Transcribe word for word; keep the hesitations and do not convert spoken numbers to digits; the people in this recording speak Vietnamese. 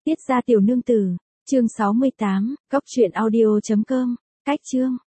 Tiết gia tiểu nương tử, chương sáu mươi tám, cóc truyện audio chấm com, cách chương.